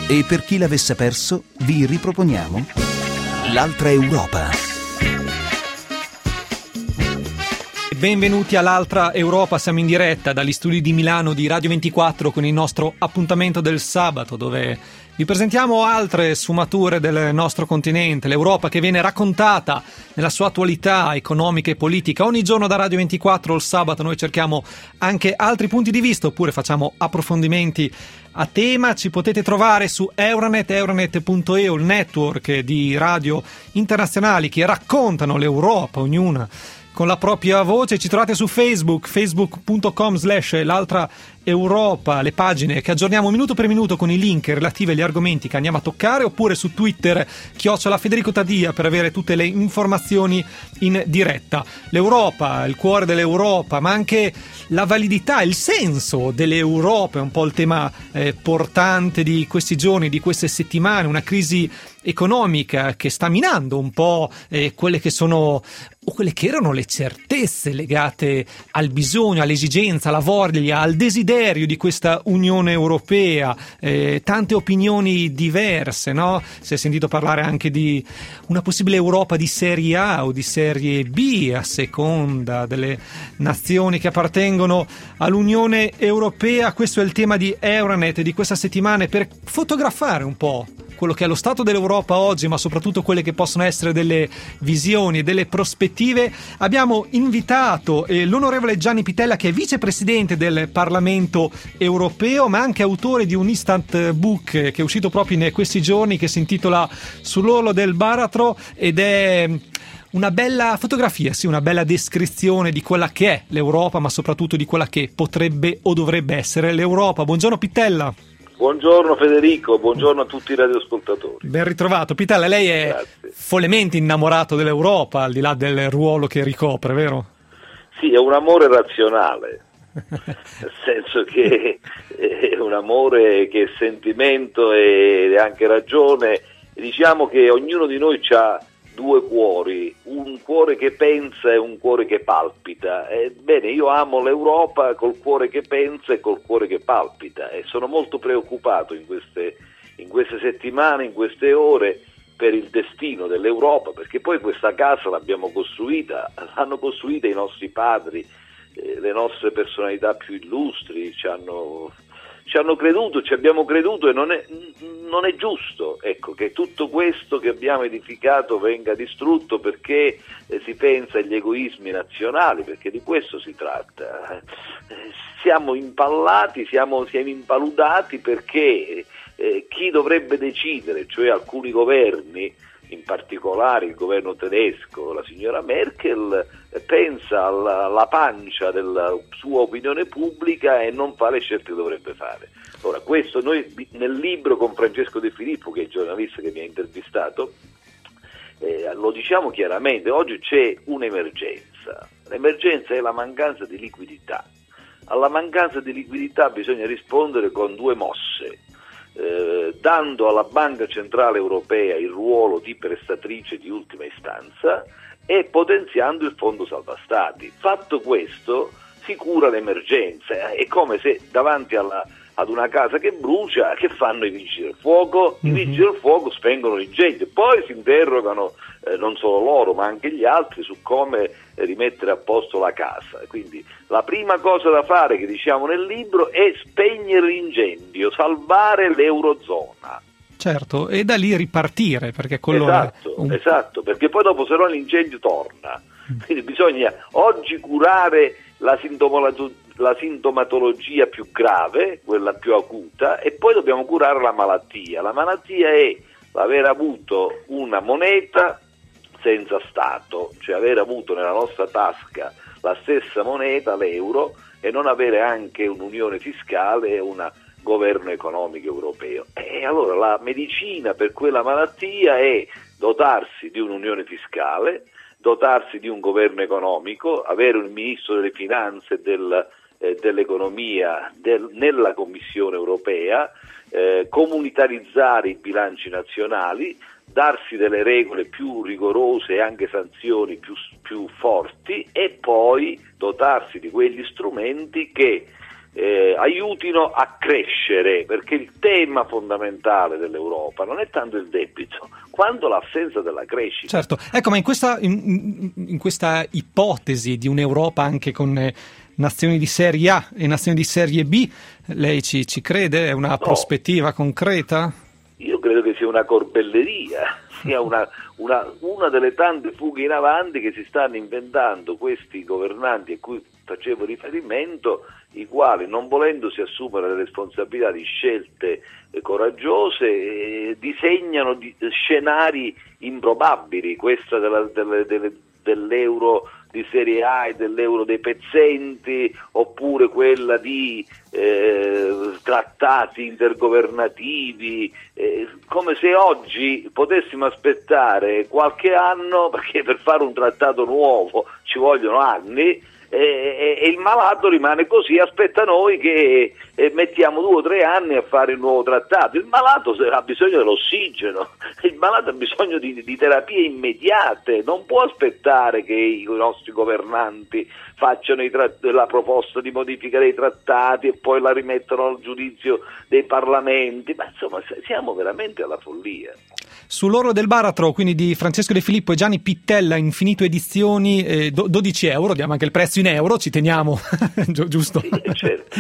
E per chi l'avesse perso, vi riproponiamo L'altra Europa. Benvenuti all'Altra Europa, siamo in diretta dagli studi di Milano di Radio 24 con il nostro appuntamento del sabato, dove vi presentiamo altre sfumature del nostro continente, l'Europa che viene raccontata nella sua attualità economica e politica. Ogni giorno da Radio 24 il sabato noi cerchiamo anche altri punti di vista oppure facciamo approfondimenti a tema. Ci potete trovare su Euronet.eu, il network di radio internazionali che raccontano l'Europa, ognuna con la propria voce. Ci trovate su facebook.com/l'altra Europa, le pagine che aggiorniamo minuto per minuto con i link relativi agli argomenti che andiamo a toccare, oppure su Twitter @Federico Taddia per avere tutte le informazioni in diretta. L'Europa, il cuore dell'Europa, ma anche la validità, il senso dell'Europa è un po' il tema portante di questi giorni, di queste settimane, una crisi economica che sta minando un po' quelle che sono o quelle che erano le certezze legate al bisogno, all'esigenza, alla voglia, al desiderio di questa Unione Europea. Tante opinioni diverse, no? Si è sentito parlare anche di una possibile Europa di Serie A o di Serie B, a seconda delle nazioni che appartengono all'Unione Europea. Questo è il tema di Euronet di questa settimana, per fotografare un po' quello che è lo stato dell'Europa oggi, ma soprattutto quelle che possono essere delle visioni, delle prospettive. Abbiamo invitato l'onorevole Gianni Pittella, che è vicepresidente del Parlamento Europeo, ma anche autore di un instant book che è uscito proprio in questi giorni, che si intitola Sull'orlo del baratro, ed è una bella fotografia, sì, una bella descrizione di quella che è l'Europa, ma soprattutto di quella che potrebbe o dovrebbe essere l'Europa. Buongiorno Pittella. Buongiorno Federico, buongiorno a tutti i radioascoltatori. Ben ritrovato. Pittella, lei è follemente innamorato dell'Europa, al di là del ruolo che ricopre, vero? Sì, è un amore razionale, nel senso che è un amore che è sentimento ed è anche ragione. Diciamo che ognuno di noi ha due cuori, un cuore che pensa e un cuore che palpita. Ebbene, io amo l'Europa col cuore che pensa e col cuore che palpita, e sono molto preoccupato in queste settimane, in queste ore, per il destino dell'Europa, perché poi questa casa l'hanno costruita i nostri padri, le nostre personalità più illustri ci hanno creduto, ci abbiamo creduto, e non è giusto, ecco, che tutto questo che abbiamo edificato venga distrutto perché si pensa agli egoismi nazionali, perché di questo si tratta. Siamo impallati, siamo impaludati perché chi dovrebbe decidere, cioè alcuni governi, in particolare il governo tedesco, la signora Merkel, pensa alla pancia della sua opinione pubblica e non fa le scelte che dovrebbe fare. Ora, questo noi nel libro con Francesco De Filippo, che è il giornalista che mi ha intervistato, lo diciamo chiaramente. Oggi c'è un'emergenza. L'emergenza è la mancanza di liquidità. Alla mancanza di liquidità bisogna rispondere con due mosse. Dando alla Banca Centrale Europea il ruolo di prestatrice di ultima istanza e potenziando il Fondo Salva Stati. Fatto questo, si cura l'emergenza. È come se davanti ad una casa che brucia, che fanno i vigili del fuoco? I vigili del fuoco spengono l'incendio, poi si interrogano non solo loro ma anche gli altri su come rimettere a posto la casa. Quindi la prima cosa da fare, che diciamo nel libro, è spegnere l'incendio, salvare l'Eurozona. Certo, e da lì ripartire, perché quello esatto, perché poi dopo se no l'incendio torna. Quindi bisogna oggi curare la sintomatologia più grave, quella più acuta, e poi dobbiamo curare la malattia. La malattia è l'aver avuto una moneta senza Stato, cioè aver avuto nella nostra tasca la stessa moneta, l'euro, e non avere anche un'unione fiscale e un governo economico europeo. E allora la medicina per quella malattia è dotarsi di un'unione fiscale, dotarsi di un governo economico, avere un ministro delle finanze e dell'economia nella Commissione europea, comunitarizzare i bilanci nazionali, darsi delle regole più rigorose e anche sanzioni più forti, e poi dotarsi di quegli strumenti che aiutino a crescere, perché il tema fondamentale dell'Europa non è tanto il debito quanto l'assenza della crescita. Certo, ecco, ma in questa ipotesi di un'Europa anche con nazioni di serie A e nazioni di serie B, lei ci crede? È una prospettiva concreta? Io credo che sia una corbelleria, sia una delle tante fughe in avanti che si stanno inventando questi governanti a cui facevo riferimento, i quali, non volendosi assumere le responsabilità di scelte coraggiose, disegnano scenari improbabili. Questa dell'euro di serie A e dell'euro dei pezzenti, oppure quella di trattati intergovernativi, come se oggi potessimo aspettare qualche anno, perché per fare un trattato nuovo ci vogliono anni, e il malato rimane così, aspetta noi che mettiamo 2 o 3 anni a fare il nuovo trattato. Il malato ha bisogno dell'ossigeno, il malato ha bisogno di terapie immediate, non può aspettare che i nostri governanti facciano la proposta di modifica dei trattati e poi la rimettono al giudizio dei parlamenti. Ma insomma, siamo veramente alla follia. Sull'oro del baratro, quindi di Francesco De Filippo e Gianni Pittella, Infinito Edizioni, 12 euro, diamo anche il prezzo in euro, ci teniamo, giusto? Sì, certo.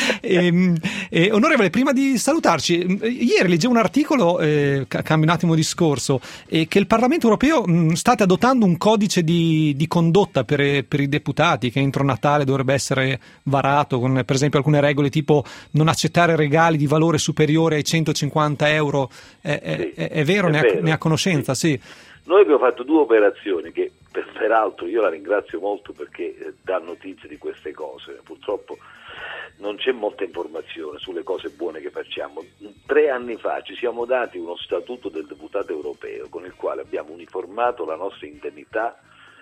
Onorevole, prima di salutarci, ieri leggevo un articolo, cambio un attimo discorso, che il Parlamento europeo state adottando un codice di condotta per i deputati, che entro Natale dovrebbe essere varato, con per esempio alcune regole tipo non accettare regali di valore superiore ai 150 euro. È vero? Ne ha conoscenza, sì. Noi abbiamo fatto 2 operazioni che peraltro io la ringrazio molto perché dà notizie di queste cose. Purtroppo non c'è molta informazione sulle cose buone che facciamo. 3 anni fa ci siamo dati uno statuto del deputato europeo con il quale abbiamo uniformato la nostra indennità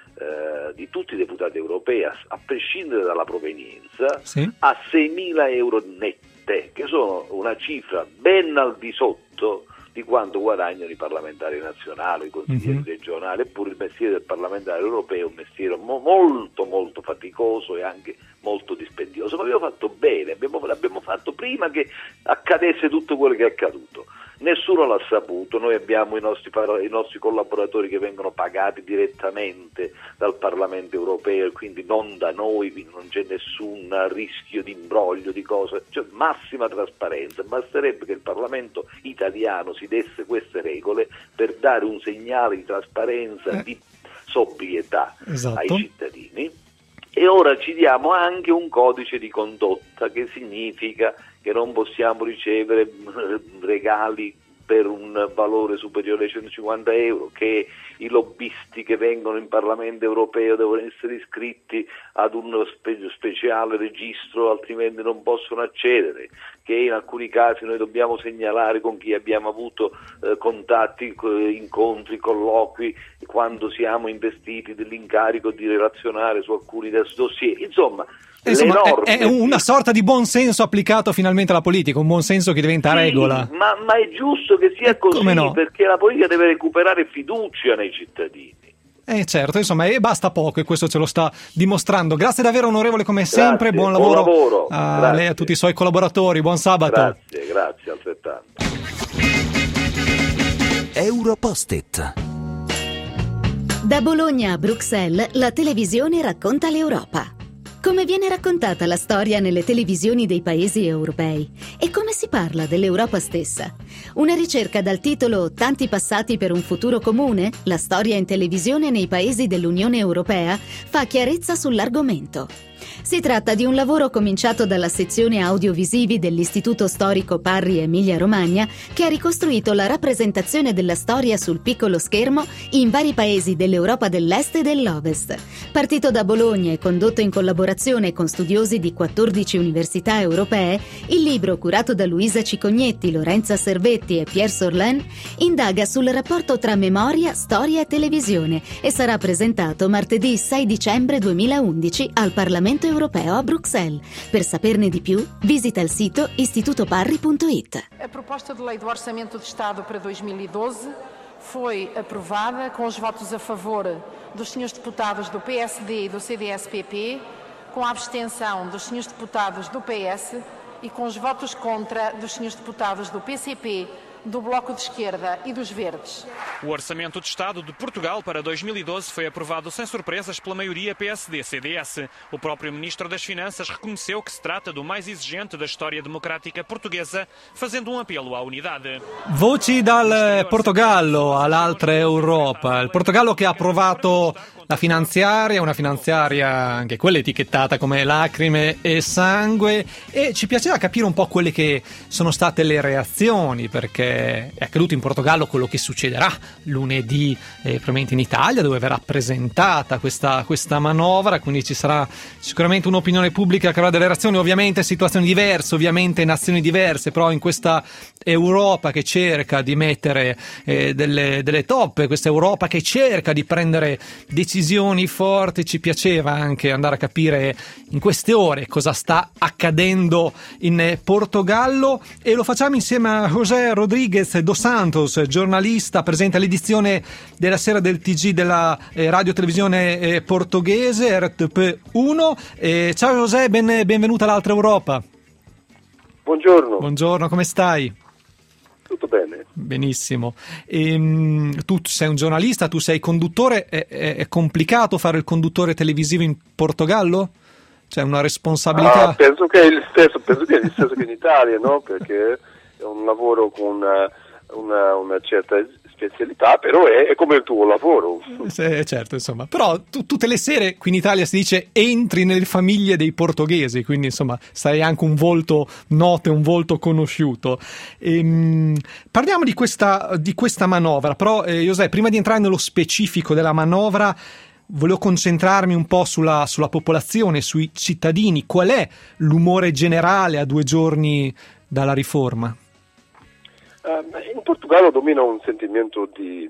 di tutti i deputati europei, a prescindere dalla provenienza, sì, a 6.000 euro nette, che sono una cifra ben al di sotto di quanto guadagnano i parlamentari nazionali, i consiglieri regionali, eppure il mestiere del parlamentare europeo è un mestiere molto molto faticoso e anche molto dispendioso, ma abbiamo fatto bene, l'abbiamo fatto prima che accadesse tutto quello che è accaduto. Nessuno l'ha saputo, noi abbiamo i nostri collaboratori che vengono pagati direttamente dal Parlamento europeo, quindi non da noi, quindi non c'è nessun rischio di imbroglio, di cose, cioè massima trasparenza. Basterebbe che il Parlamento italiano si desse queste regole per dare un segnale di trasparenza, di sobrietà, esatto, ai cittadini. E ora ci diamo anche un codice di condotta, che significa che non possiamo ricevere regali per un valore superiore ai 150 euro, che i lobbisti che vengono in Parlamento europeo devono essere iscritti ad un speciale registro, altrimenti non possono accedere, che in alcuni casi noi dobbiamo segnalare con chi abbiamo avuto contatti, incontri, colloqui, quando siamo investiti dell'incarico di relazionare su alcuni dossier. Insomma, è una sorta di buon senso applicato finalmente alla politica, un buon senso che diventa regola. Ma è giusto che sia così, no? Perché la politica deve recuperare fiducia nei cittadini. Certo, insomma, e basta poco, e questo ce lo sta dimostrando. Grazie davvero, onorevole, come sempre. Buon lavoro a lei e a tutti i suoi collaboratori. Buon sabato. Grazie, altrettanto. Europost-it. Da Bologna a Bruxelles, la televisione racconta l'Europa. Come viene raccontata la storia nelle televisioni dei paesi europei? E come si parla dell'Europa stessa? Una ricerca dal titolo Tanti passati per un futuro comune? La storia in televisione nei paesi dell'Unione Europea fa chiarezza sull'argomento. Si tratta di un lavoro cominciato dalla sezione audiovisivi dell'Istituto Storico Parri Emilia-Romagna, che ha ricostruito la rappresentazione della storia sul piccolo schermo in vari paesi dell'Europa dell'Est e dell'Ovest. Partito da Bologna e condotto in collaborazione con studiosi di 14 università europee, il libro, curato da Luisa Cicognetti, Lorenza Servetti e Pierre Sorlin, indaga sul rapporto tra memoria, storia e televisione e sarà presentato martedì 6 dicembre 2011 al Parlamento Europeo a Bruxelles. Per saperne di più, visita il sito istitutoparri.it. A proposta de lei do Orçamento de Estado para 2012 foi aprovada com os votos a favor dos senhores deputados do PSD e do CDS-PP, com a abstenção dos senhores deputados do PS e com os votos contra dos senhores deputados do PCP, do Bloco de Esquerda e dos Verdes. O Orçamento de Estado de Portugal para 2012 foi aprovado sem surpresas pela maioria PSD-CDS. O próprio Ministro das Finanças reconheceu que se trata do mais exigente da história democrática portuguesa, fazendo um apelo à unidade. Voci dal Portogallo all'altra Europa. Il Portogallo che ha approvato la finanziaria, una finanziaria anche quella etichettata come lacrime e sangue, e ci piaceva capire un po' quelle che sono state le reazioni, perché è accaduto in Portogallo quello che succederà lunedì probabilmente in Italia, dove verrà presentata questa manovra, quindi ci sarà sicuramente un'opinione pubblica che avrà delle reazioni, ovviamente situazioni diverse, ovviamente nazioni diverse, però in questa Europa che cerca di mettere delle toppe, questa Europa che cerca di prendere decisioni forti, ci piaceva anche andare a capire in queste ore cosa sta accadendo in Portogallo, e lo facciamo insieme a José Rodrigues dos Santos, giornalista presente all'edizione della sera del TG della radio televisione portoghese RTP1. Ciao José, benvenuta all'altra Europa. Buongiorno, come stai? Tutto bene. Benissimo. Tu sei un giornalista, tu sei conduttore, è complicato fare il conduttore televisivo in Portogallo? C'è una responsabilità? Penso che è il stesso che in Italia, no? Perché è un lavoro con una certa specialità, però è come il tuo lavoro. Certo, insomma. Però tutte le sere qui in Italia si dice entri nelle famiglie dei portoghesi, quindi insomma sei anche un volto noto, un volto conosciuto. Parliamo di questa manovra, però José, prima di entrare nello specifico della manovra, volevo concentrarmi un po' sulla popolazione, sui cittadini. Qual è l'umore generale a 2 giorni dalla riforma? In Portogallo domina un sentimento di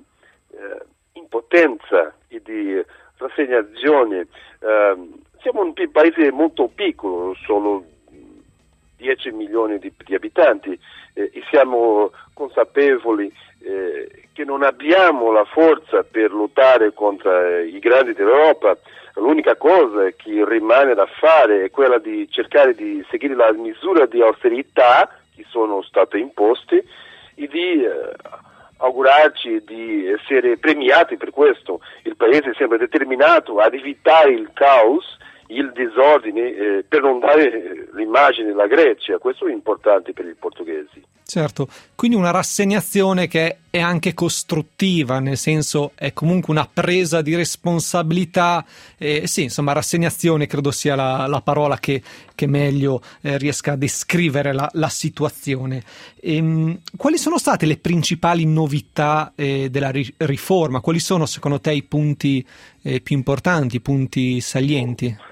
impotenza e di rassegnazione. Siamo un paese molto piccolo, solo 10 milioni di abitanti, e siamo consapevoli che non abbiamo la forza per lottare contro i grandi dell'Europa. L'unica cosa che rimane da fare è quella di cercare di seguire la misura di austerità che sono state imposte e di augurarci di essere premiati per questo. Il Paese sembra determinato ad evitare il caos, il disordine, per non dare l'immagine della Grecia. Questo è importante per i portoghesi. Certo, quindi una rassegnazione che è anche costruttiva, nel senso è comunque una presa di responsabilità, sì, insomma rassegnazione credo sia la parola che meglio riesca a descrivere la situazione. Quali sono state le principali novità della riforma? Quali sono secondo te i punti più importanti, i punti salienti?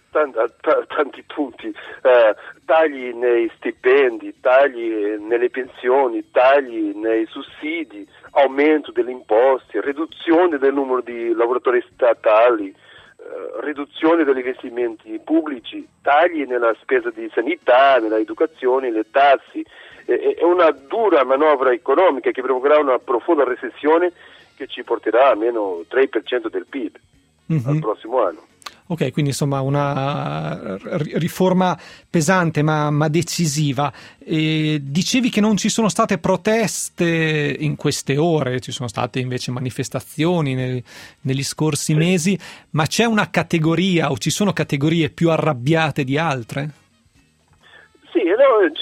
Tanti punti, tagli nei stipendi, tagli nelle pensioni, tagli nei sussidi, aumento delle imposte, riduzione del numero di lavoratori statali, riduzione degli investimenti pubblici, tagli nella spesa di sanità, nella educazione, le tasse. È una dura manovra economica che provocherà una profonda recessione che ci porterà a meno 3% del PIL al prossimo anno. Ok, quindi insomma una riforma pesante ma decisiva. Dicevi che non ci sono state proteste in queste ore, ci sono state invece manifestazioni negli scorsi mesi, ma c'è una categoria o ci sono categorie più arrabbiate di altre? Sì, no,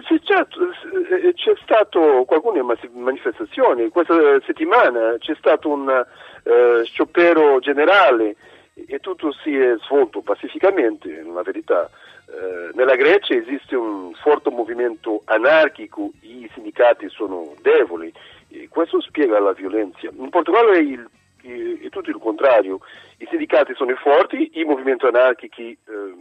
c'è stato qualcune manifestazioni. Questa settimana c'è stato un sciopero generale e tutto si è svolto pacificamente, la verità. Nella Grecia esiste un forte movimento anarchico, i sindacati sono deboli, e questo spiega la violenza. In Portogallo è tutto il contrario, i sindacati sono forti, i movimenti anarchici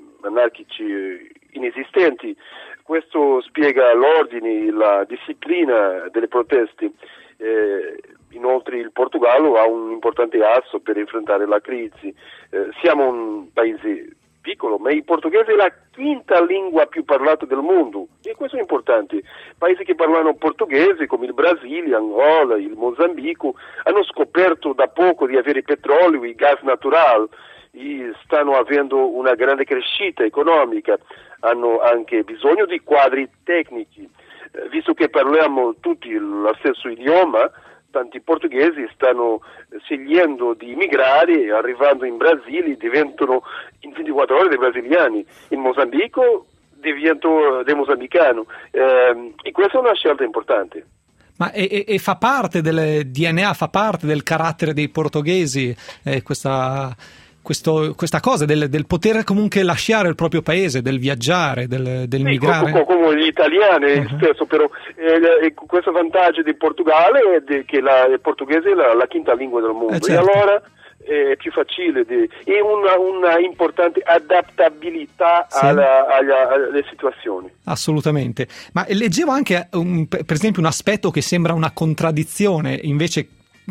inesistenti. Questo spiega l'ordine, la disciplina delle proteste. Inoltre il Portogallo ha un importante asso per affrontare la crisi. Siamo un paese piccolo, ma il portoghese è la quinta lingua più parlata del mondo, e questo è importante. Paesi che parlano portoghese come il Brasile, Angola, il Mozambico hanno scoperto da poco di avere petrolio e gas naturale, stanno avendo una grande crescita economica, hanno anche bisogno di quadri tecnici, visto che parliamo tutti lo stesso idioma. Tanti portoghesi stanno scegliendo di immigrare, arrivando in Brasile diventano in 24 ore dei brasiliani, in Mozambico divento dei mozambicano, e questa è una scelta importante. Ma e fa parte del DNA, fa parte del carattere dei portoghesi questa cosa del poter comunque lasciare il proprio paese, del viaggiare, del migrare? Come gli italiani stesso, però questo vantaggio di Portogallo è che il portoghese è la quinta lingua del mondo, certo. E allora è più facile, e una importante adattabilità alle situazioni. Assolutamente. Ma leggevo anche per esempio un aspetto che sembra una contraddizione, invece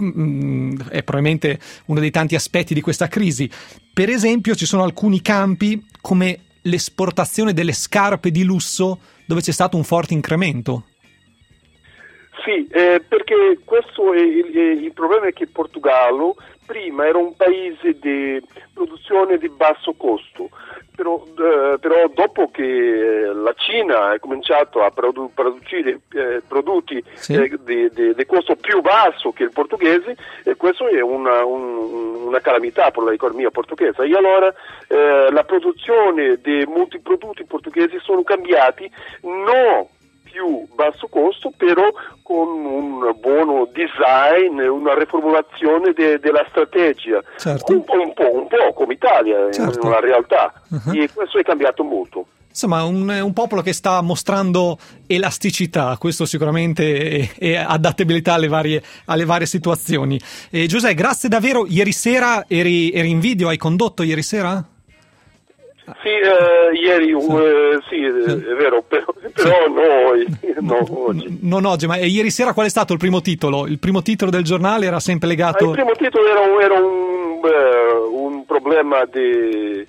è probabilmente uno dei tanti aspetti di questa crisi. Per esempio ci sono alcuni campi come l'esportazione delle scarpe di lusso, dove c'è stato un forte incremento. Sì, perché questo è il problema, è che Portogallo prima era un paese di produzione di basso costo, però dopo che la Cina ha cominciato a producere prodotti di costo più basso che il portoghese, questo è una calamità per l'economia portoghese. E allora la produzione di molti prodotti portoghesi sono cambiati, non più basso costo, però con un buon design, una riformulazione della strategia, certo. un po' come Italia, certo. in una realtà, e questo è cambiato molto. Insomma, un popolo che sta mostrando elasticità, questo sicuramente, e adattabilità alle varie situazioni. Giuseppe, grazie davvero. Ieri sera eri in video, hai condotto ieri sera? Sì, ieri sì, è vero, però no, oggi. Non oggi, ma ieri sera qual è stato il primo titolo? Il primo titolo del giornale era sempre legato... Il primo titolo era un problema di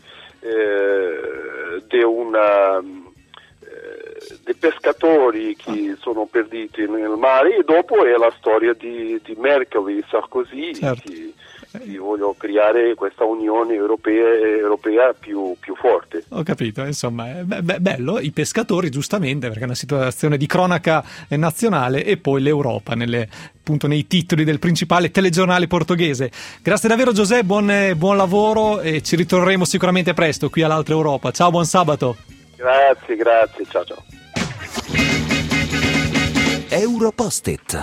pescatori che sono perduti nel mare, e dopo è la storia di Merkel e Sarkozy, certo. che voglio creare questa Unione europea più forte. Ho capito, insomma, bello, i pescatori giustamente, perché è una situazione di cronaca nazionale, e poi l'Europa appunto nei titoli del principale telegiornale portoghese. Grazie davvero Giuseppe, buon lavoro, e ci ritorneremo sicuramente presto qui all'Altra Europa. Ciao, buon sabato. Grazie, ciao. Europost-it.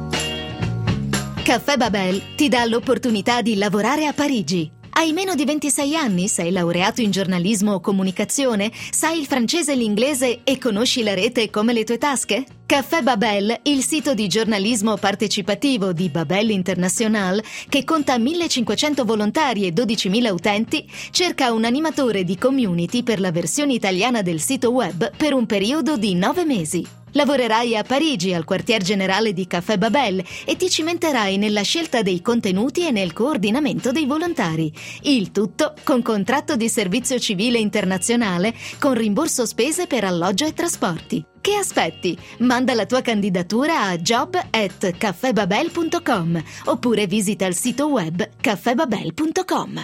Caffè Babel ti dà l'opportunità di lavorare a Parigi. Hai meno di 26 anni, sei laureato in giornalismo o comunicazione, sai il francese e l'inglese e conosci la rete come le tue tasche? Caffè Babel, il sito di giornalismo partecipativo di Babel International, che conta 1.500 volontari e 12.000 utenti, cerca un animatore di community per la versione italiana del sito web per un periodo di 9 mesi. Lavorerai a Parigi, al quartier generale di Caffè Babel, e ti cimenterai nella scelta dei contenuti e nel coordinamento dei volontari. Il tutto con contratto di servizio civile internazionale, con rimborso spese per alloggio e trasporti. Che aspetti? Manda la tua candidatura a job@caffebabel.com oppure visita il sito web caffebabel.com.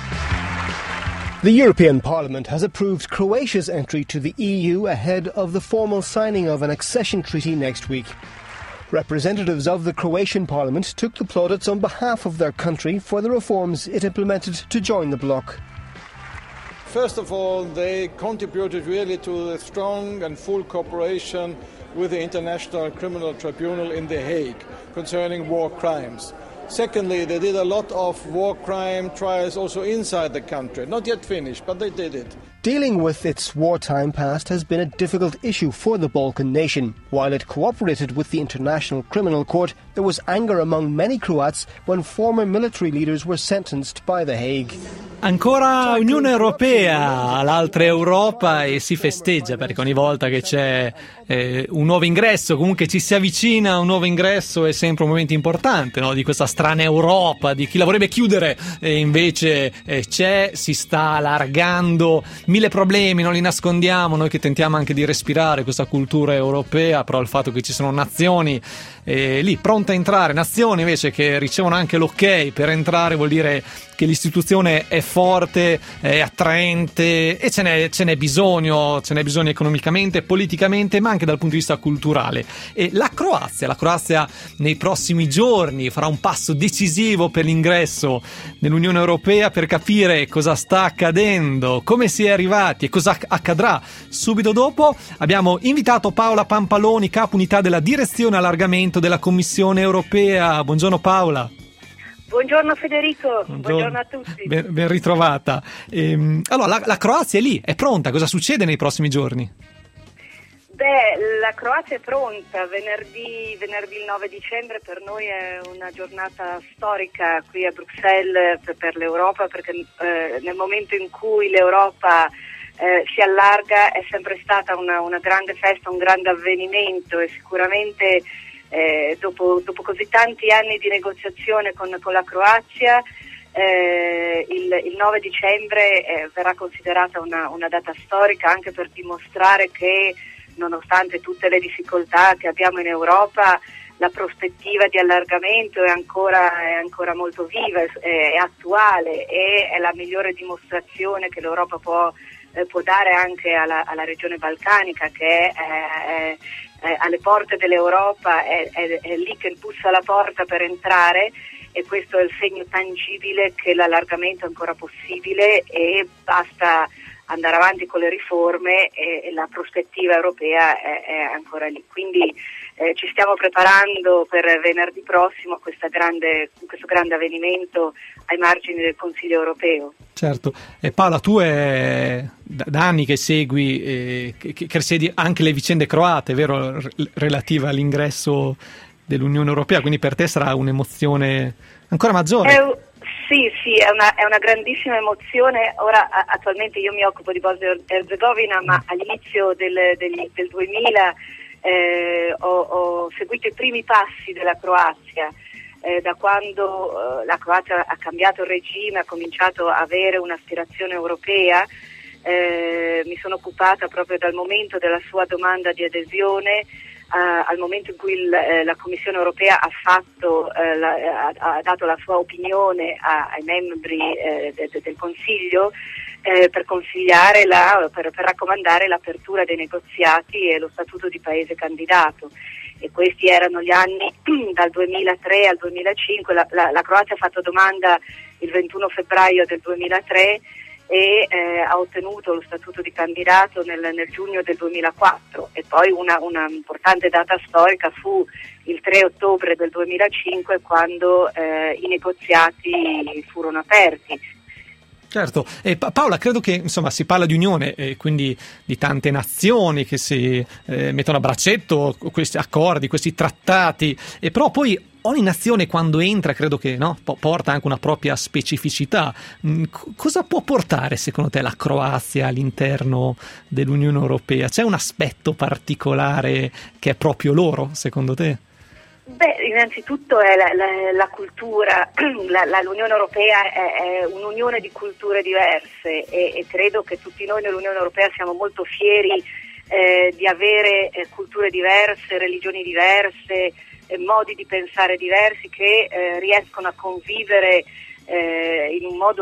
The European Parliament has approved Croatia's entry to the EU ahead of the formal signing of an accession treaty next week. Representatives of the Croatian Parliament took the plaudits on behalf of their country for the reforms it implemented to join the bloc. First of all, they contributed really to the strong and full cooperation with the International Criminal Tribunal in The Hague concerning war crimes. Secondly, they did a lot of war crime trials also inside the country. Not yet finished, but they did it. Dealing with its wartime past has been a difficult issue for the Balkan nation. While it cooperated with the International Criminal Court, there was anger among many Croats when former military leaders were sentenced by The Hague. Ancora Unione Europea, l'altra Europa, e si festeggia perché ogni volta che c'è un nuovo ingresso, comunque ci si avvicina a un nuovo ingresso, è sempre un momento importante, no? Di questa strana Europa, di chi la vorrebbe chiudere, e invece si sta allargando, mille problemi, non li nascondiamo, noi che tentiamo anche di respirare questa cultura europea, però il fatto che ci sono nazioni lì pronte a entrare, nazioni invece che ricevono anche l'ok per entrare, vuol dire che l'istituzione è forte, è attraente e ce n'è bisogno economicamente, politicamente, ma anche dal punto di vista culturale. E la Croazia nei prossimi giorni farà un passo decisivo per l'ingresso nell'Unione Europea, per capire cosa sta accadendo, come si è arrivati e cosa accadrà subito dopo. Abbiamo invitato Paola Pampaloni, capo unità della direzione allargamento della Commissione Europea. Buongiorno Paola. Buongiorno Federico, buongiorno a tutti. Ben ritrovata. Allora, la Croazia è lì, è pronta, cosa succede nei prossimi giorni? La Croazia è pronta. Venerdì il 9 dicembre per noi è una giornata storica qui a Bruxelles per l'Europa, perché nel momento in cui l'Europa si allarga è sempre stata una grande festa, un grande avvenimento, e sicuramente dopo così tanti anni di negoziazione con la Croazia, il 9 dicembre verrà considerata una data storica, anche per dimostrare che nonostante tutte le difficoltà che abbiamo in Europa, la prospettiva di allargamento è ancora molto viva, è attuale, e è la migliore dimostrazione che l'Europa può dare anche alla regione balcanica, che è alle porte dell'Europa, è lì che bussa alla porta per entrare, e questo è il segno tangibile che l'allargamento è ancora possibile e basta andare avanti con le riforme, e la prospettiva europea è ancora lì. Quindi ci stiamo preparando per venerdì prossimo questo grande avvenimento ai margini del Consiglio europeo. Certo. E Paola, tu è da anni che segui che segui anche le vicende croate, vero, relative all'ingresso dell'Unione Europea, quindi per te sarà un'emozione ancora maggiore. Sì, è una grandissima emozione. Ora attualmente io mi occupo di Bosnia e Erzegovina, ma all'inizio del 2000 ho seguito i primi passi della Croazia, da quando la Croazia ha cambiato il regime, ha cominciato a avere un'aspirazione europea. Mi sono occupata proprio dal momento della sua domanda di adesione al momento in cui la Commissione Europea ha dato la sua opinione ai membri del Consiglio per consigliare per raccomandare l'apertura dei negoziati e lo statuto di paese candidato. E questi erano gli anni dal 2003 al 2005. La Croazia ha fatto domanda il 21 febbraio del 2003 e ha ottenuto lo statuto di candidato nel giugno del 2004, e poi una importante data storica fu il 3 ottobre del 2005, quando i negoziati furono aperti. Certo, e Paola, credo che insomma si parla di unione, quindi di tante nazioni che si mettono a braccetto questi accordi, questi trattati, e però poi ogni nazione quando entra credo che porta anche una propria specificità. Cosa può portare secondo te la Croazia all'interno dell'Unione Europea? C'è un aspetto particolare che è proprio loro, secondo te? Innanzitutto è la cultura. L'Unione Europea è un'unione di culture diverse, e credo che tutti noi nell'Unione Europea siamo molto fieri di avere culture diverse, religioni diverse, modi di pensare diversi che riescono a convivere in un modo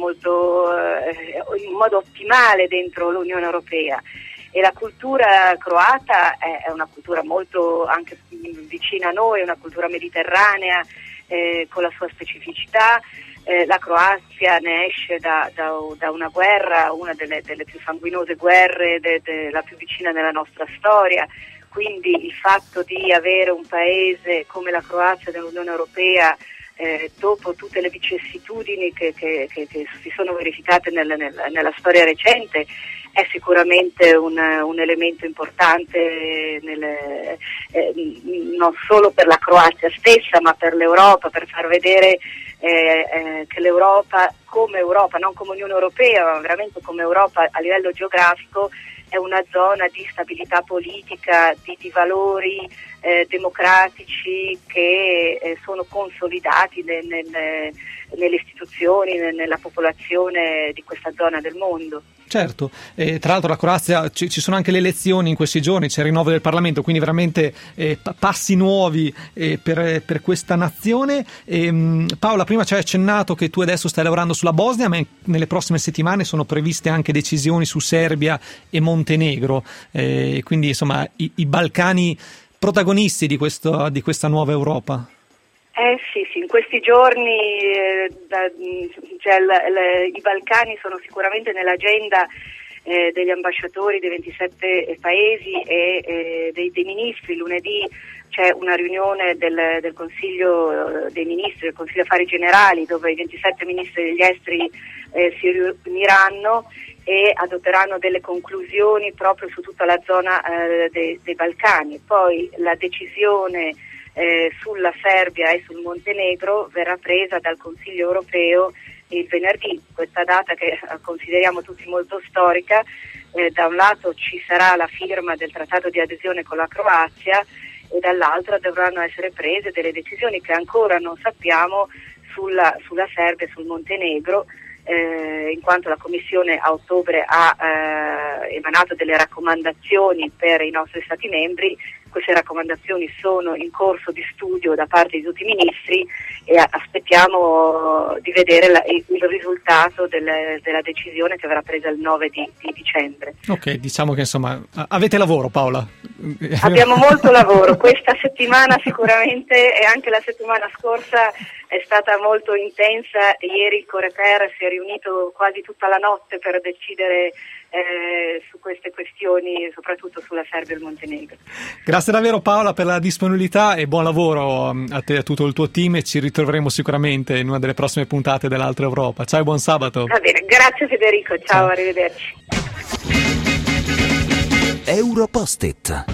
in un modo ottimale dentro l'Unione Europea. E la cultura croata è una cultura molto anche vicina a noi, è una cultura mediterranea con la sua specificità. La Croazia ne esce da una guerra, una delle più sanguinose guerre, la più vicina nella nostra storia. Quindi il fatto di avere un paese come la Croazia nell'Unione Europea, dopo tutte le vicissitudini che si sono verificate nella storia recente, è sicuramente un elemento importante non solo per la Croazia stessa, ma per l'Europa, per far vedere che l'Europa come Europa, non come Unione Europea, ma veramente come Europa a livello geografico, è una zona di stabilità politica, di valori democratici che sono consolidati nelle istituzioni, nella popolazione di questa zona del mondo. Certo, tra l'altro la Croazia ci sono anche le elezioni in questi giorni, c'è il rinnovo del Parlamento, quindi veramente passi nuovi per questa nazione. Paola, prima ci hai accennato che tu adesso stai lavorando sulla Bosnia, ma nelle prossime settimane sono previste anche decisioni su Serbia e Montenegro, quindi insomma i Balcani protagonisti di questa nuova Europa. Sì, in questi giorni i Balcani sono sicuramente nell'agenda degli ambasciatori dei 27 paesi e dei ministri. Lunedì c'è una riunione del Consiglio dei Ministri, del Consiglio Affari Generali, dove i 27 ministri degli esteri si riuniranno e adotteranno delle conclusioni proprio su tutta la zona dei Balcani. Poi la decisione sulla Serbia e sul Montenegro verrà presa dal Consiglio europeo il venerdì. Questa data che consideriamo tutti molto storica, da un lato ci sarà la firma del trattato di adesione con la Croazia e dall'altro dovranno essere prese delle decisioni che ancora non sappiamo sulla Serbia e sul Montenegro, in quanto la Commissione a ottobre ha emanato delle raccomandazioni per i nostri Stati membri. Queste raccomandazioni sono in corso di studio da parte di tutti i ministri e aspettiamo di vedere il risultato della decisione che verrà presa il 9 di dicembre. Ok, diciamo che insomma avete lavoro, Paola. Abbiamo molto lavoro, questa settimana sicuramente e anche la settimana scorsa è stata molto intensa. Ieri il Coreper si è riunito quasi tutta la notte per decidere su queste questioni, soprattutto sulla Serbia e il Montenegro. Grazie davvero Paola per la disponibilità e buon lavoro a te e a tutto il tuo team, e ci ritroveremo sicuramente in una delle prossime puntate dell'Altra Europa. Ciao e buon sabato. Va bene, grazie Federico, ciao. Arrivederci. Europost-it.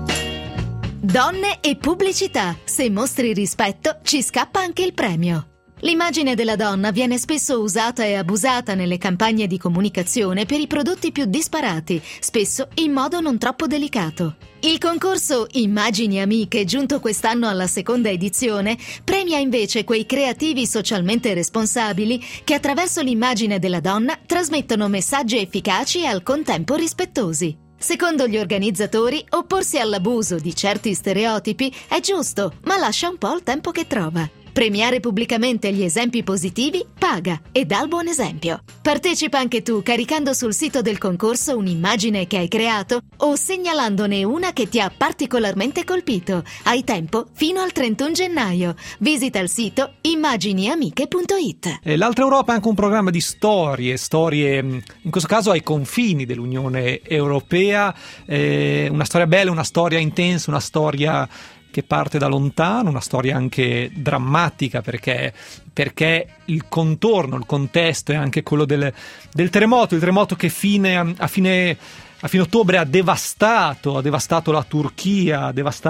Donne e pubblicità. Se mostri rispetto, ci scappa anche il premio. L'immagine della donna viene spesso usata e abusata nelle campagne di comunicazione per i prodotti più disparati, spesso in modo non troppo delicato. Il concorso Immagini Amiche, giunto quest'anno alla seconda edizione, premia invece quei creativi socialmente responsabili che attraverso l'immagine della donna trasmettono messaggi efficaci e al contempo rispettosi. Secondo gli organizzatori, opporsi all'abuso di certi stereotipi è giusto, ma lascia un po' il tempo che trova. Premiare pubblicamente gli esempi positivi paga e dà il buon esempio. Partecipa anche tu caricando sul sito del concorso un'immagine che hai creato o segnalandone una che ti ha particolarmente colpito. Hai tempo fino al 31 gennaio. Visita il sito immaginiamiche.it. L'Altra Europa è anche un programma di storie, in questo caso ai confini dell'Unione Europea, una storia bella, una storia intensa, una storia che parte da lontano, una storia anche drammatica perché il contorno, il contesto è anche quello del terremoto, il terremoto che a fine ottobre ha devastato la Turchia,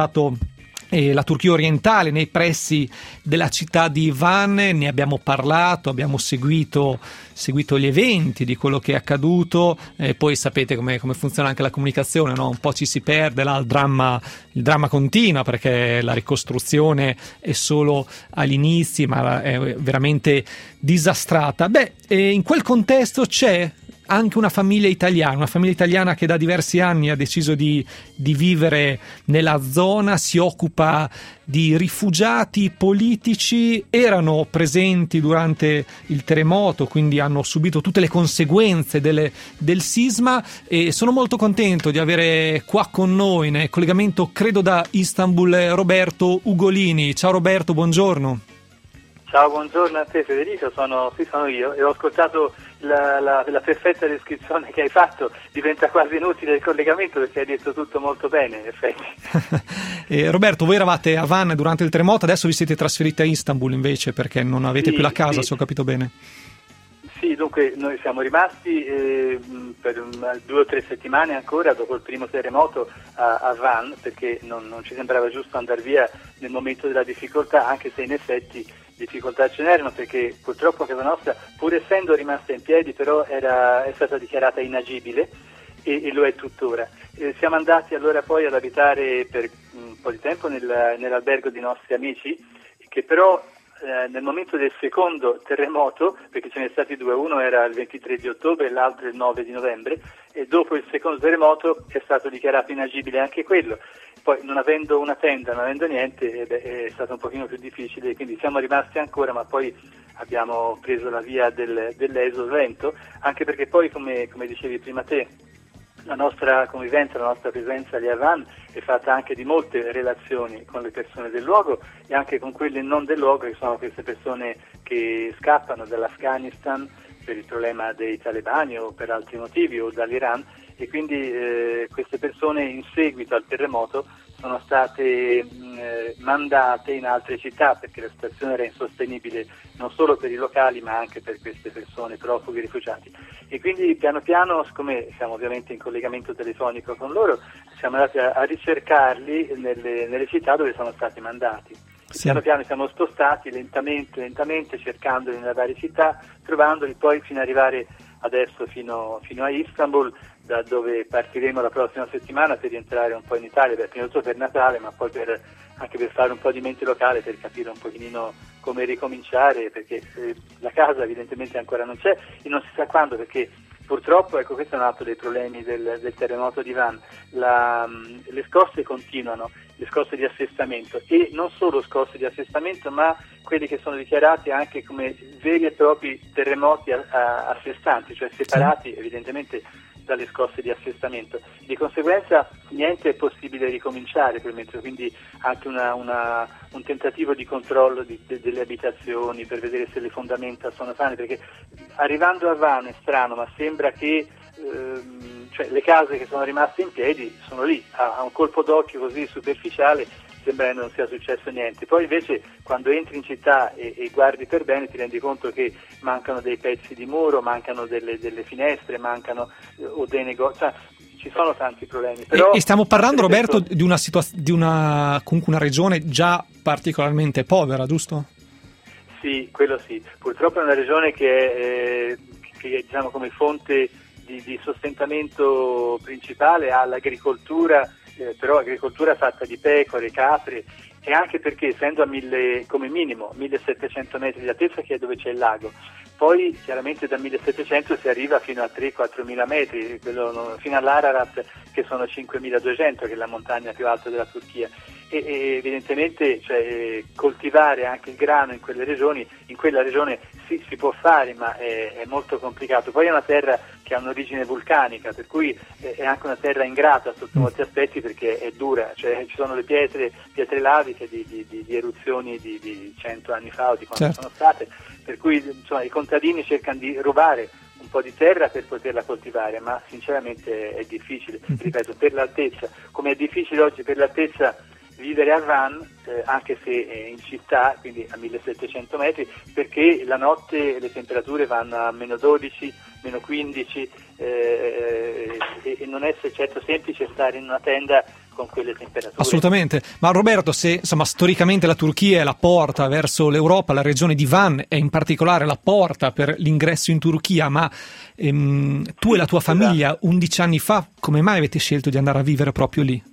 la Turchia orientale nei pressi della città di Van. Ne abbiamo parlato, abbiamo seguito gli eventi di quello che è accaduto, poi sapete come funziona anche la comunicazione, no? Un po' ci si perde, il dramma continua perché la ricostruzione è solo agli inizi, ma è veramente disastrata. In quel contesto c'è anche una famiglia italiana che da diversi anni ha deciso di vivere nella zona, si occupa di rifugiati politici, erano presenti durante il terremoto, quindi hanno subito tutte le conseguenze del sisma, e sono molto contento di avere qua con noi nel collegamento, credo da Istanbul, Roberto Ugolini. Ciao Roberto, buongiorno. Ciao, buongiorno a te Federico, sono io e ho ascoltato la perfetta descrizione che hai fatto. Diventa quasi inutile il collegamento perché hai detto tutto molto bene, in effetti. Roberto, voi eravate a Van durante il terremoto, adesso vi siete trasferiti a Istanbul invece perché non avete più la casa, se ho capito bene. Sì, dunque noi siamo rimasti per 2 o 3 settimane ancora dopo il primo terremoto a Van, perché non ci sembrava giusto andare via nel momento della difficoltà, anche se in effetti difficoltà ce n'erano, perché purtroppo casa nostra, pur essendo rimasta in piedi, però è stata dichiarata inagibile e lo è tuttora. Siamo andati allora poi ad abitare per un po' di tempo nell'albergo di nostri amici, che però nel momento del secondo terremoto, perché ce ne stati due, uno era il 23 di ottobre e l'altro il 9 di novembre, e dopo il secondo terremoto è stato dichiarato inagibile anche quello. Poi non avendo una tenda, non avendo niente, è stato un pochino più difficile, quindi siamo rimasti ancora, ma poi abbiamo preso la via dell'esodo lento, anche perché poi, come dicevi prima te, la nostra convivenza, la nostra presenza lì a Van è fatta anche di molte relazioni con le persone del luogo e anche con quelle non del luogo, che sono queste persone che scappano dall'Afghanistan per il problema dei talebani o per altri motivi, o dall'Iran, e quindi queste persone in seguito al terremoto sono state mandate in altre città, perché la situazione era insostenibile non solo per i locali ma anche per queste persone profughi e rifugiati. E quindi piano piano, siccome siamo ovviamente in collegamento telefonico con loro, siamo andati a ricercarli nelle città dove sono stati mandati. Sì. Piano piano siamo spostati lentamente cercandoli nelle varie città, trovandoli poi fino ad arrivare adesso fino a Istanbul, da dove partiremo la prossima settimana per rientrare un po' in Italia, prima di tutto per Natale, ma poi anche per fare un po' di mente locale, per capire un pochino come ricominciare, perché la casa evidentemente ancora non c'è e non si sa quando, perché purtroppo, ecco, questo è un altro dei problemi del terremoto di Van. Le scosse continuano, le scosse di assestamento, e non solo scosse di assestamento, ma quelli che sono dichiarati anche come veri e propri terremoti assestanti, cioè separati evidentemente dalle scosse di assestamento. Di conseguenza niente è possibile ricominciare per mentre, quindi anche un tentativo di controllo delle abitazioni per vedere se le fondamenta sono sane, perché arrivando a Van è strano, ma sembra che cioè le case che sono rimaste in piedi sono lì, a un colpo d'occhio così superficiale sembra che non sia successo niente. Poi invece quando entri in città e guardi per bene ti rendi conto che mancano dei pezzi di muro, mancano delle finestre, mancano o dei negozi, cioè, ci sono tanti problemi. Però, e stiamo parlando, Roberto, di comunque una regione già particolarmente povera, giusto? Sì, quello sì. Purtroppo è una regione che diciamo come fonte di sostentamento principale ha l'agricoltura, però agricoltura fatta di pecore, capre, e anche perché essendo come minimo 1700 metri di altezza, che è dove c'è il lago, poi chiaramente da 1700 si arriva fino a 3-4 mila metri, fino all'Ararat, che sono 5200, che è la montagna più alta della Turchia, e evidentemente coltivare anche il grano in quella regione sì, si può fare, ma è molto complicato. Poi è una terra che ha un'origine vulcanica, per cui è anche una terra ingrata sotto molti aspetti, perché è dura, cioè ci sono le pietre laviche di eruzioni di 100 anni fa o di quando sono state, per cui insomma, i contadini cercano di rubare un po' di terra per poterla coltivare, ma sinceramente è difficile, ripeto, per l'altezza, come è difficile oggi per l'altezza vivere a Van, anche se in città, quindi a 1700 metri, perché la notte le temperature vanno a meno 12, meno 15 e non è certo semplice stare in una tenda con quelle temperature. Assolutamente, ma Roberto, se insomma storicamente la Turchia è la porta verso l'Europa, la regione di Van è in particolare la porta per l'ingresso in Turchia, ma tu e la tua famiglia 11 anni fa come mai avete scelto di andare a vivere proprio lì?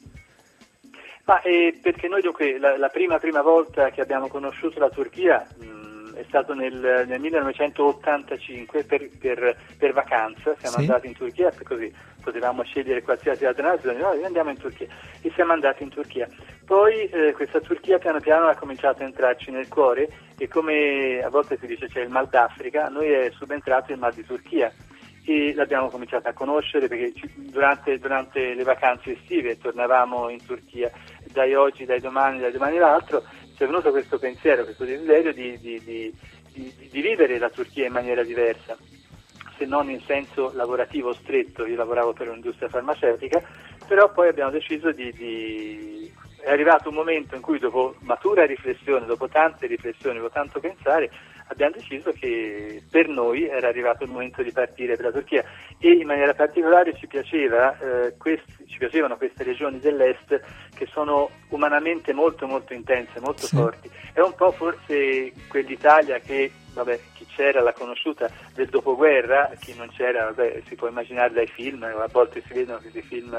Perché noi dunque la prima volta che abbiamo conosciuto la Turchia è stato nel 1985 per vacanza, siamo andati in Turchia, così potevamo scegliere qualsiasi altra nazione, noi andiamo in Turchia e siamo andati in Turchia. Poi questa Turchia piano piano ha cominciato a entrarci nel cuore, e come a volte si dice c'è il mal d'Africa, a noi è subentrato il mal di Turchia, e l'abbiamo cominciato a conoscere perché durante le vacanze estive tornavamo in Turchia, dai domani l'altro ci è venuto questo pensiero, questo desiderio di vivere la Turchia in maniera diversa, se non in senso lavorativo stretto. Io lavoravo per un'industria farmaceutica, però poi abbiamo deciso è arrivato un momento in cui, dopo matura riflessione, dopo tante riflessioni, dopo tanto pensare, abbiamo deciso che per noi era arrivato il momento di partire per la Turchia, e in maniera particolare ci piacevano queste regioni dell'est che sono umanamente molto molto intense, molto forti. È un po' forse quell'Italia che, chi c'era l'ha conosciuta del dopoguerra, chi non c'era si può immaginare dai film, a volte si vedono questi film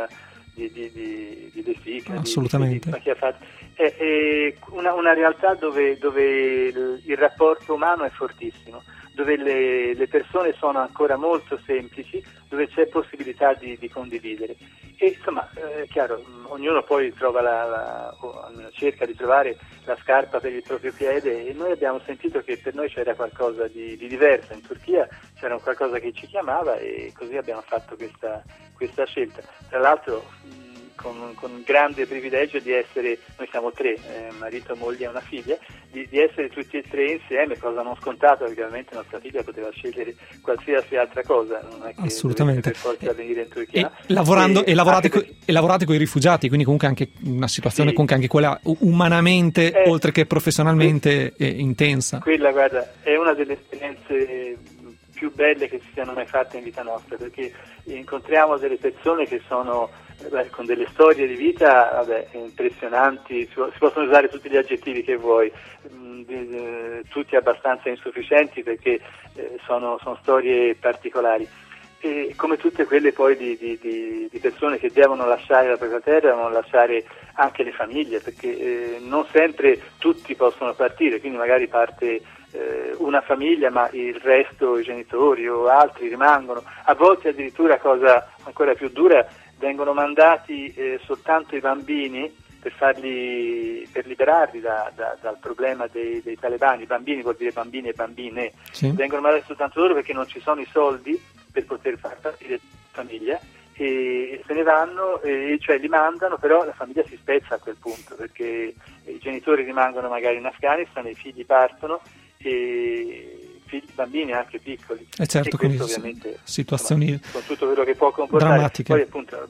De Sica, assolutamente. Che ha fatto. È una realtà dove il rapporto umano è fortissimo, dove le persone sono ancora molto semplici, dove c'è possibilità di condividere. E insomma, è chiaro, ognuno poi trova o almeno cerca di trovare la scarpa per il proprio piede, e noi abbiamo sentito che per noi c'era qualcosa di diverso. In Turchia c'era qualcosa che ci chiamava, e così abbiamo fatto questa scelta. Tra l'altro con grande privilegio di essere, noi siamo 3, marito, moglie e una figlia, di essere tutti e 3 insieme, cosa non scontata, perché ovviamente nostra figlia poteva scegliere qualsiasi altra cosa, non è che assolutamente per forza venire in Turchia. Lavorate con i rifugiati, quindi comunque anche una situazione comunque anche quella umanamente oltre che professionalmente intensa. Quella, guarda, è una delle esperienze più belle che si siano mai fatte in vita nostra, perché incontriamo delle persone che sono con delle storie di vita impressionanti, si possono usare tutti gli aggettivi che vuoi, tutti abbastanza insufficienti, perché sono storie particolari, e come tutte quelle poi di persone che devono lasciare la propria terra, devono lasciare anche le famiglie, perché non sempre tutti possono partire, quindi magari parte una famiglia, ma il resto, i genitori o altri rimangono. A volte addirittura, cosa ancora più dura, vengono mandati soltanto i bambini per liberarli dal problema dei talebani. Bambini vuol dire bambini e bambine, vengono mandati soltanto loro perché non ci sono i soldi per poter far partire la famiglia, e se ne vanno, cioè li mandano, però la famiglia si spezza a quel punto, perché i genitori rimangono magari in Afghanistan, i figli partono, e bambini anche piccoli, certo, e quindi questo ovviamente situazioni con tutto quello che può comportare drammatiche. Poi appunto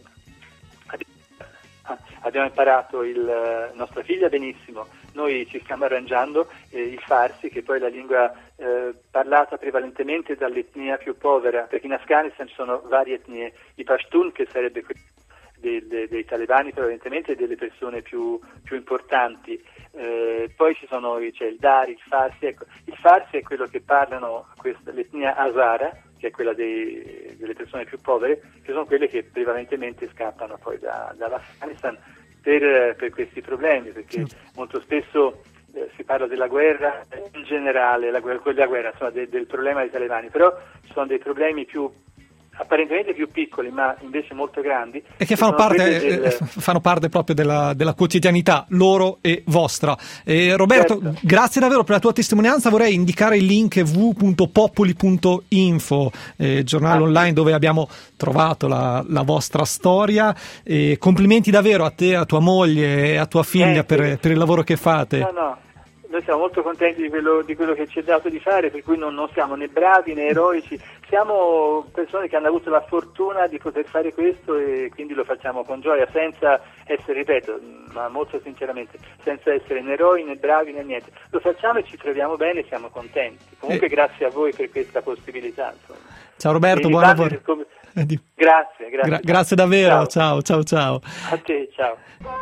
abbiamo imparato nostra figlia benissimo, noi ci stiamo arrangiando il farsi, che poi è la lingua parlata prevalentemente dall'etnia più povera, perché in Afghanistan ci sono varie etnie, i Pashtun, che sarebbe dei talebani prevalentemente, delle persone più importanti, poi c'è il Dari, il Farsi. Ecco, il Farsi è quello che parlano l'etnia Hazara, che è quella delle persone più povere, che sono quelle che prevalentemente scappano poi dall'Afghanistan per questi problemi, perché molto spesso si parla della guerra in generale, la guerra insomma, del problema dei talebani, però ci sono dei problemi apparentemente più piccoli, ma invece molto grandi, e che fanno parte proprio della quotidianità loro e vostra. Roberto, grazie davvero per la tua testimonianza. Vorrei indicare il link www.popoli.info, giornale online dove abbiamo trovato la vostra storia. Complimenti davvero a te, a tua moglie e a tua figlia per il lavoro che fate. No. Noi siamo molto contenti di quello che ci è dato di fare, per cui non siamo né bravi né eroici, siamo persone che hanno avuto la fortuna di poter fare questo, e quindi lo facciamo con gioia, senza essere, ripeto, ma molto sinceramente, senza essere né eroi né bravi né niente. Lo facciamo e ci troviamo bene e siamo contenti. Comunque grazie a voi per questa possibilità. Insomma. Ciao Roberto, buon lavoro. Grazie. Grazie davvero, ciao. A te, ciao.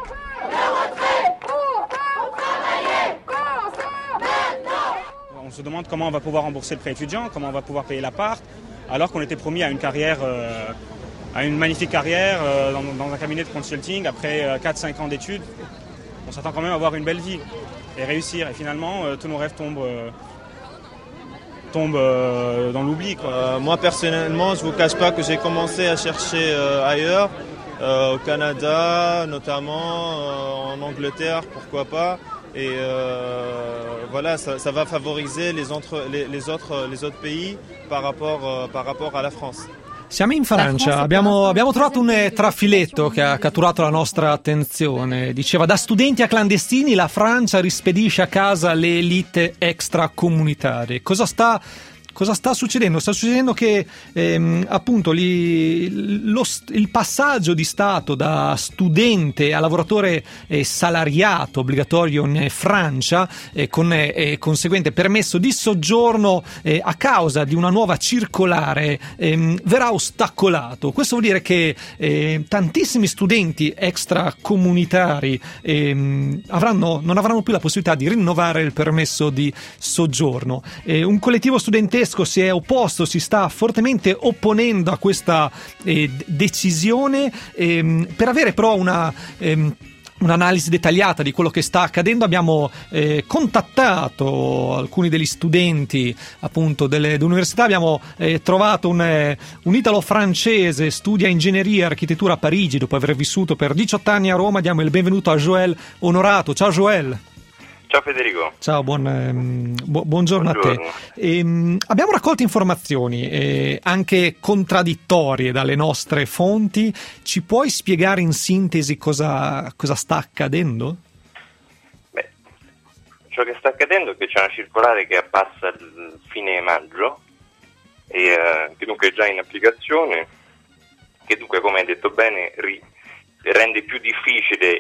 On se demande comment on va pouvoir rembourser le prêt étudiant, comment on va pouvoir payer l'appart, alors qu'on était promis à une carrière, à une magnifique carrière dans un cabinet de consulting après 4-5 ans d'études. On s'attend quand même à avoir une belle vie et réussir. Et finalement, tous nos rêves tombent dans l'oubli. Moi personnellement, je ne vous cache pas que j'ai commencé à chercher ailleurs, au Canada notamment, en Angleterre, pourquoi pas. Et voilà, ça va favoriser les autres pays par rapport à la France. Siamo in Francia, abbiamo trovato un trafiletto che ha catturato la nostra attenzione. Diceva: da studenti a clandestini la Francia rispedisce a casa le elite extracomunitarie. Cosa sta succedendo? Sta succedendo che appunto il passaggio di stato da studente a lavoratore salariato obbligatorio in Francia, con conseguente permesso di soggiorno a causa di una nuova circolare, verrà ostacolato. Questo vuol dire che tantissimi studenti extracomunitari non avranno più la possibilità di rinnovare il permesso di soggiorno. Un collettivo studentesco tedesco si è opposto, si sta fortemente opponendo a questa decisione. Per avere però un'analisi dettagliata di quello che sta accadendo abbiamo contattato alcuni degli studenti appunto delle università. Abbiamo trovato un italo-francese, studia ingegneria e architettura a Parigi dopo aver vissuto per 18 anni a Roma. Diamo il benvenuto a Joël Onorato. Ciao Joël. Ciao Federico. Ciao, buongiorno a te. Abbiamo raccolto informazioni anche contraddittorie dalle nostre fonti. Ci puoi spiegare in sintesi cosa sta accadendo? Beh, ciò che sta accadendo è che c'è una circolare che appassa il fine maggio e che dunque è già in applicazione, che dunque, come hai detto bene, rende più difficile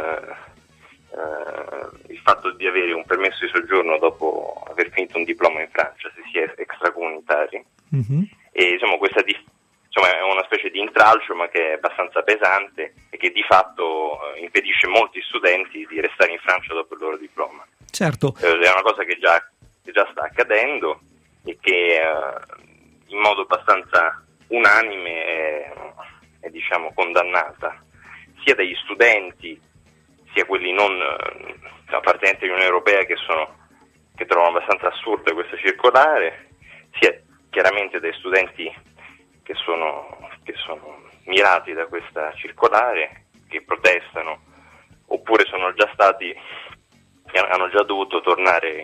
il fatto di avere un permesso di soggiorno dopo aver finito un diploma in Francia, se si è extracomunitari. Mm-hmm. E insomma questa è una specie di intralcio, ma che è abbastanza pesante e che di fatto impedisce a molti studenti di restare in Francia dopo il loro diploma. Certo. È una cosa che già sta accadendo e che in modo abbastanza unanime è diciamo condannata sia dagli studenti sia quelli non appartenenti all'Unione Europea che trovano abbastanza assurda questa circolare, sia chiaramente dai studenti che sono mirati da questa circolare, che protestano, oppure sono già stati, hanno già dovuto tornare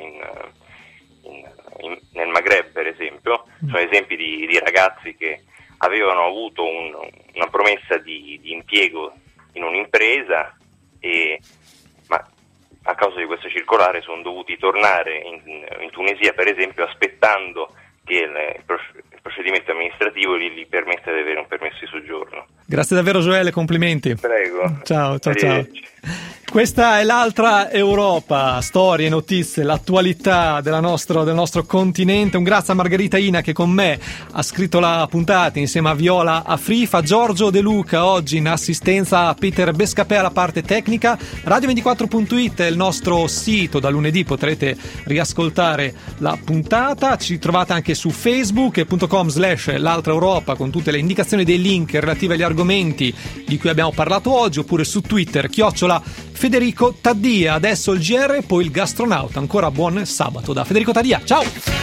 nel Maghreb, per esempio. Sono esempi di ragazzi che avevano avuto una promessa di impiego in un'impresa, ma a causa di questa circolare sono dovuti tornare in Tunisia, per esempio, aspettando che il procedimento amministrativo gli permetta di avere un permesso di soggiorno. Grazie davvero Joël, complimenti. Prego. Ciao. Questa è l'altra Europa, storie, notizie, l'attualità del nostro continente. Un grazie a Margherita Ina che con me ha scritto la puntata insieme a Viola Afrifa, Giorgio De Luca oggi in assistenza, a Peter Bescapè alla parte tecnica. Radio24.it è il nostro sito, da lunedì potrete riascoltare la puntata. Ci trovate anche su facebook.com/l'altra Europa con tutte le indicazioni dei link relative agli argomenti di cui abbiamo parlato oggi, oppure su Twitter @Federico Taddia. Adesso il GR, poi il gastronauta. Ancora buon sabato da Federico Taddia. Ciao!